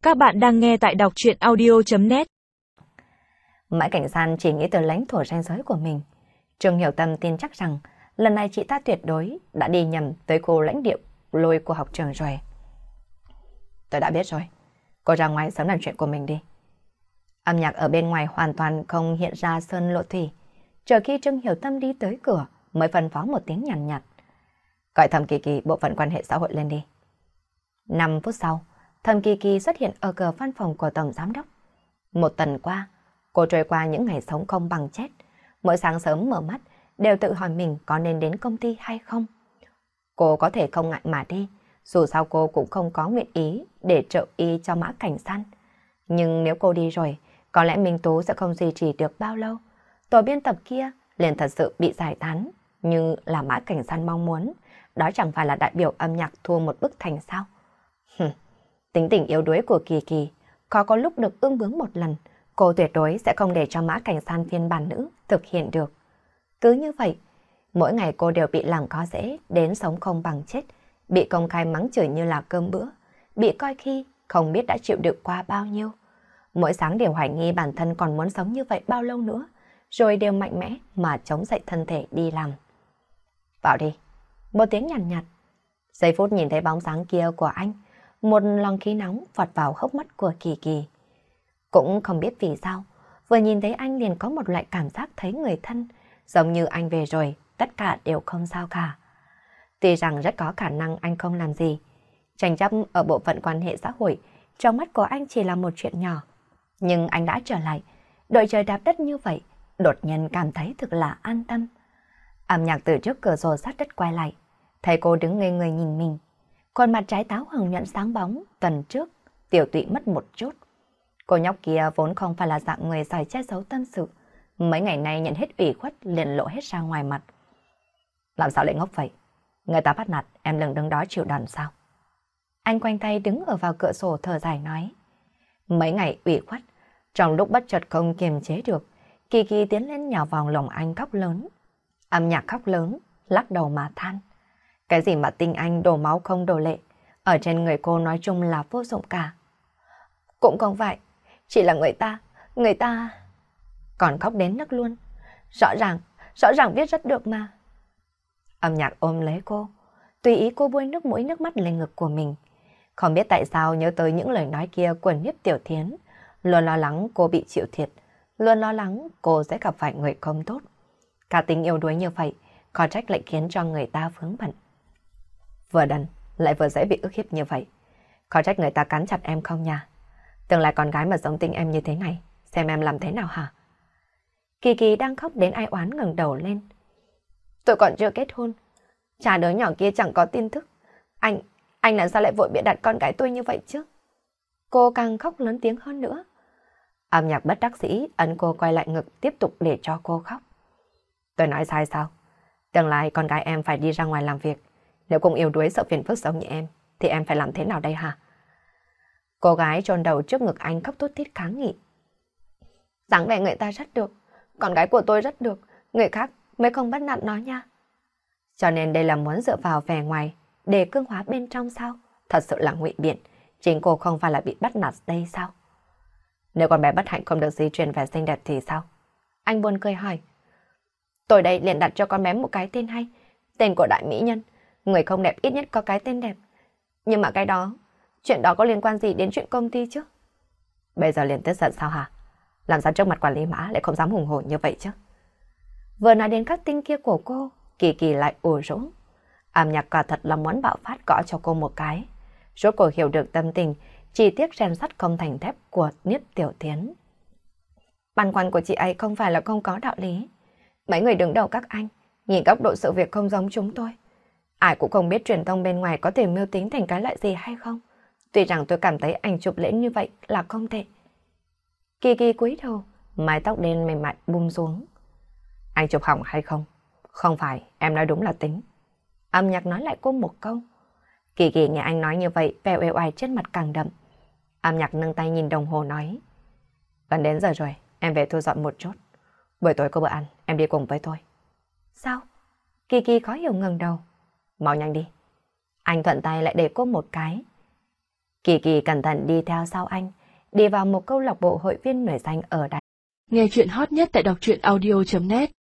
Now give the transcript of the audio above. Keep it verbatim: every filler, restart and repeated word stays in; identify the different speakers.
Speaker 1: Các bạn đang nghe tại đọc truyện audio chấm net.
Speaker 2: Mãi Cảnh San chỉ nghĩ tới lãnh thổ ranh giới của mình. Trương Hiểu Tâm tin chắc rằng lần này chị ta tuyệt đối đã đi nhầm tới khu lãnh địa lôi của học trường rồi. Tôi đã biết rồi. Cô ra ngoài sớm làm chuyện của mình đi. Âm nhạc ở bên ngoài hoàn toàn không hiện ra sơn lộ thủy. Chờ khi Trương Hiểu Tâm đi tới cửa mới phân phó một tiếng nhàn nhạt, nhạt. Gọi Thẩm Kỳ Kỳ bộ phận quan hệ xã hội lên đi. Năm phút sau, Thẩm Kỳ Kỳ xuất hiện ở cửa văn phòng của Tổng Giám đốc. Một tuần qua, cô trôi qua những ngày sống không bằng chết. Mỗi sáng sớm mở mắt, đều tự hỏi mình có nên đến công ty hay không. Cô có thể không ngại mà đi, dù sao cô cũng không có nguyện ý để trợ y cho Mã Cảnh San. Nhưng nếu cô đi rồi, có lẽ Minh Tú sẽ không duy trì được bao lâu. Tổ biên tập kia liền thật sự bị giải tán, nhưng là Mã Cảnh San mong muốn, đó chẳng phải là đại biểu âm nhạc thua một bức thành sao. Hừm. Tính tình yếu đuối của Kỳ Kỳ, khó có lúc được ương bướng một lần, cô tuyệt đối sẽ không để cho Mã Cảnh San phiên bản nữ thực hiện được. Cứ như vậy, mỗi ngày cô đều bị làm khó dễ đến sống không bằng chết, bị công khai mắng chửi như là cơm bữa, bị coi khi không biết đã chịu đựng qua bao nhiêu. Mỗi sáng đều hoài nghi bản thân còn muốn sống như vậy bao lâu nữa, rồi đều mạnh mẽ mà chống dậy thân thể đi làm. Vào đi. Một tiếng nhàn nhạt, nhạt. Giây phút nhìn thấy bóng dáng kia của anh, một lòng khí nóng vọt vào hốc mắt của Kỳ Kỳ. Cũng không biết vì sao, vừa nhìn thấy anh liền có một loại cảm giác thấy người thân, giống như anh về rồi, tất cả đều không sao cả. Tuy rằng rất có khả năng anh không làm gì, tranh chấp ở bộ phận quan hệ xã hội, trong mắt của anh chỉ là một chuyện nhỏ. Nhưng anh đã trở lại, đội trời đạp đất như vậy, đột nhiên cảm thấy thực là an tâm. Âm nhạc từ trước cửa sổ sát đất quay lại, thấy cô đứng ngây người nhìn mình. Còn mặt trái táo hồng nhuận sáng bóng, tuần trước, tiểu tụy mất một chút. Cô nhóc kia vốn không phải là dạng người giỏi che giấu tâm sự. Mấy ngày nay nhận hết ủy khuất liền lộ hết ra ngoài mặt. Làm sao lại ngốc vậy? Người ta bắt nạt em lừng đứng đó chịu đòn sao? Anh quanh tay đứng ở vào cửa sổ thở dài nói. Mấy ngày ủy khuất, trong lúc bất chợt không kiềm chế được, Kỳ Kỳ tiến lên nhào vào lòng anh khóc lớn. Âm nhạc khóc lớn, lắc đầu mà than. Cái gì mà tinh anh đổ máu không đổ lệ, ở trên người cô nói chung là vô dụng cả. Cũng không phải, chỉ là người ta, người ta... Còn khóc đến nức luôn. Rõ ràng, rõ ràng viết rất được mà. Âm nhạc ôm lấy cô, tùy ý cô bôi nước mũi nước mắt lên ngực của mình. Không biết tại sao nhớ tới những lời nói kia của Niếp Tiểu Thiến, luôn lo lắng cô bị chịu thiệt, luôn lo lắng cô sẽ gặp phải người không tốt. Cả tình yêu đuối như vậy, khó trách lại khiến cho người ta vướng bận. Vừa đần, lại vừa dễ bị ức hiếp như vậy. Khó trách người ta cắn chặt em không nha. Tương lai con gái mà giống tính em như thế này, xem em làm thế nào hả? Kỳ Kỳ đang khóc đến ai oán ngẩng đầu lên. Tôi còn chưa kết hôn. Chả đứa nhỏ kia chẳng có tin tức. Anh, anh làm sao lại vội bịa đặt con gái tôi như vậy chứ? Cô càng khóc lớn tiếng hơn nữa. Âm nhạc bất đắc dĩ ấn cô quay lại ngực tiếp tục để cho cô khóc. Tôi nói sai sao? Tương lai con gái em phải đi ra ngoài làm việc. Nếu cũng yếu đuối sợ phiền phức giống như em, thì em phải làm thế nào đây hả? Cô gái chôn đầu trước ngực anh khóc thút thít kháng nghị. Dáng vẻ người ta rất được, con gái của tôi rất được, người khác mới không bắt nạt nó nha. Cho nên đây là muốn dựa vào vẻ ngoài để cương hóa bên trong sao? Thật sự là ngụy biện, chính cô không phải là bị bắt nạt đây sao? Nếu con bé bất hạnh không được di truyền vẻ xinh đẹp thì sao? Anh buồn cười hỏi. Tôi đây liền đặt cho con bé một cái tên hay, tên của đại mỹ nhân. Người không đẹp ít nhất có cái tên đẹp. Nhưng mà cái đó, chuyện đó có liên quan gì đến chuyện công ty chứ? Bây giờ liền tức giận sao hả? Làm sao trước mặt quản lý Mã lại không dám hùng hổ như vậy chứ? Vừa nói đến các tinh kia của cô, Kỳ Kỳ lại ủ rũ. Âm nhạc cả thật là muốn bạo phát gõ cho cô một cái. Rốt cuộc hiểu được tâm tình, chi tiết rèn sắt không thành thép của Niếp Tiểu Thiến. Băn khoăn của chị ấy không phải là không có đạo lý. Mấy người đứng đầu các anh, nhìn góc độ sự việc không giống chúng tôi. Ai cũng không biết truyền thông bên ngoài có thể mưu tính thành cái loại gì hay không. Tuy rằng tôi cảm thấy ảnh chụp lễ như vậy là không tệ. Kỳ Kỳ cúi đầu, mái tóc đen mềm mại buông xuống. Anh chụp hỏng hay không? Không phải, em nói đúng là tính. Âm nhạc nói lại cô một câu. Kỳ Kỳ nghe anh nói như vậy, vẻ uể oải trên mặt càng đậm. Âm nhạc nâng tay nhìn đồng hồ nói. Gần đến giờ rồi, em về thu dọn một chút. Buổi tối có bữa ăn, em đi cùng với tôi. Sao? Kỳ Kỳ khó hiểu ngẩng đầu. Mau nhanh đi. Anh thuận tay lại để cô một cái. Kỳ Kỳ cẩn thận đi theo sau anh, đi vào một câu lạc bộ hội viên nổi danh ở Đài.
Speaker 1: Nghe chuyện hot nhất tại đọc truyện audio chấm net